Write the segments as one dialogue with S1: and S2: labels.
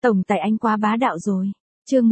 S1: Tổng tài anh quá bá đạo rồi. Chương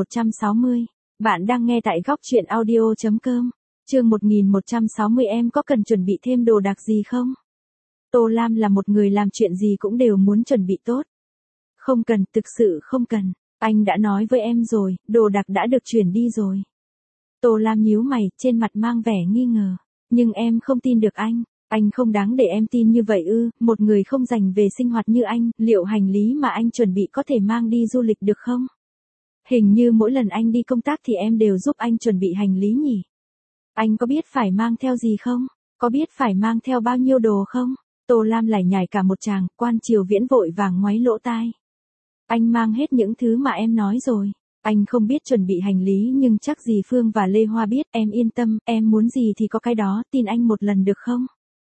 S1: 1160. Bạn đang nghe tại góc truyện audio.com. Chương 1160 em có cần chuẩn bị thêm đồ đạc gì không? Tô Lam là một người làm chuyện gì cũng đều muốn chuẩn bị tốt. Không cần, thực sự không cần. Anh đã nói với em rồi, đồ đạc đã được chuyển đi rồi. Tô Lam nhíu mày, trên mặt mang vẻ nghi ngờ. Nhưng em không tin được anh. Anh không đáng để em tin như vậy ư, một người không dành về sinh hoạt như anh, liệu hành lý mà anh chuẩn bị có thể mang đi du lịch được không? Hình như mỗi lần anh đi công tác thì em đều giúp anh chuẩn bị hành lý nhỉ? Anh có biết phải mang theo gì không? Có biết phải mang theo bao nhiêu đồ không? Tô Lam lải nhải cả một tràng, Quan Triều Viễn vội vàng ngoáy lỗ tai. Anh mang hết những thứ mà em nói rồi. Anh không biết chuẩn bị hành lý nhưng chắc dì Phương và Lê Hoa biết, em yên tâm, em muốn gì thì có cái đó, tin anh một lần được không?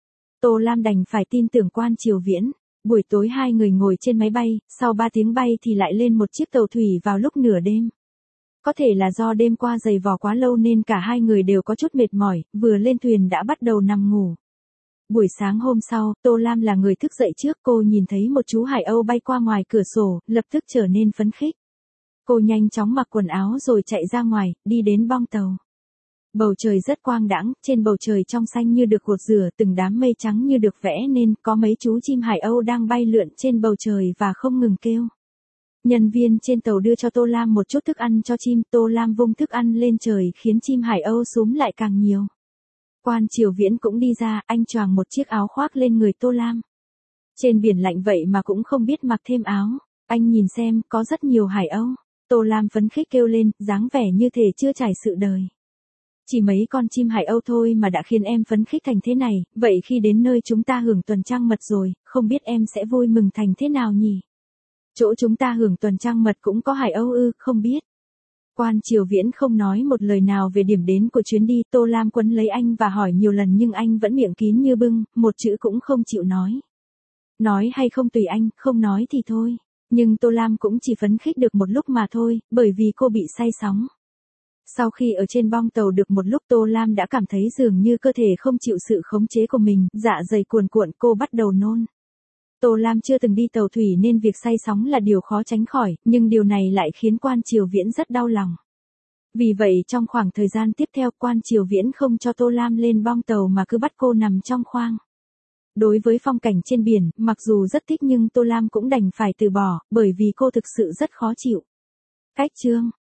S1: Tô Lam đành phải tin tưởng Quan Triều Viễn. Buổi tối hai người ngồi trên máy bay, sau 3 tiếng bay thì lại lên một chiếc tàu thủy vào lúc nửa đêm. Có thể là do đêm qua giày vò quá lâu nên cả hai người đều có chút mệt mỏi, vừa lên thuyền đã bắt đầu nằm ngủ. Buổi sáng hôm sau, Tô Lam là người thức dậy trước, cô nhìn thấy một chú hải âu bay qua ngoài cửa sổ, lập tức trở nên phấn khích. Cô nhanh chóng mặc quần áo rồi chạy ra ngoài, đi đến bong tàu. Bầu trời rất quang đãng, trên bầu trời trong xanh như được gột rửa, từng đám mây trắng như được vẽ nên, có mấy chú chim hải âu đang bay lượn trên bầu trời và không ngừng kêu. Nhân viên trên tàu đưa cho Tô Lam một chút thức ăn cho chim, Tô Lam vung thức ăn lên trời khiến chim hải âu súm lại càng nhiều. Quan Triều Viễn cũng đi ra, anh choàng một chiếc áo khoác lên người Tô Lam. Trên biển lạnh vậy mà cũng không biết mặc thêm áo, anh nhìn xem, có rất nhiều hải âu. Tô Lam phấn khích kêu lên, dáng vẻ như thể chưa trải sự đời. Chỉ mấy con chim hải âu thôi mà đã khiến em phấn khích thành thế này, vậy khi đến nơi chúng ta hưởng tuần trăng mật rồi, không biết em sẽ vui mừng thành thế nào nhỉ? Chỗ chúng ta hưởng tuần trăng mật cũng có hải âu ư, không biết. Quan Triều Viễn không nói một lời nào về điểm đến của chuyến đi, Tô Lam quấn lấy anh và hỏi nhiều lần nhưng anh vẫn miệng kín như bưng, một chữ cũng không chịu nói. Nói hay không tùy anh, không nói thì thôi. Nhưng Tô Lam cũng chỉ phấn khích được một lúc mà thôi, bởi vì cô bị say sóng. Sau khi ở trên bong tàu được một lúc Tô Lam đã cảm thấy dường như cơ thể không chịu sự khống chế của mình, dạ dày cuồn cuộn, cô bắt đầu nôn. Tô Lam chưa từng đi tàu thủy nên việc say sóng là điều khó tránh khỏi, nhưng điều này lại khiến Quan Triều Viễn rất đau lòng. Vì vậy trong khoảng thời gian tiếp theo Quan Triều Viễn không cho Tô Lam lên bong tàu mà cứ bắt cô nằm trong khoang. Đối với phong cảnh trên biển, mặc dù rất thích nhưng Tô Lam cũng đành phải từ bỏ, bởi vì cô thực sự rất khó chịu. Cách chương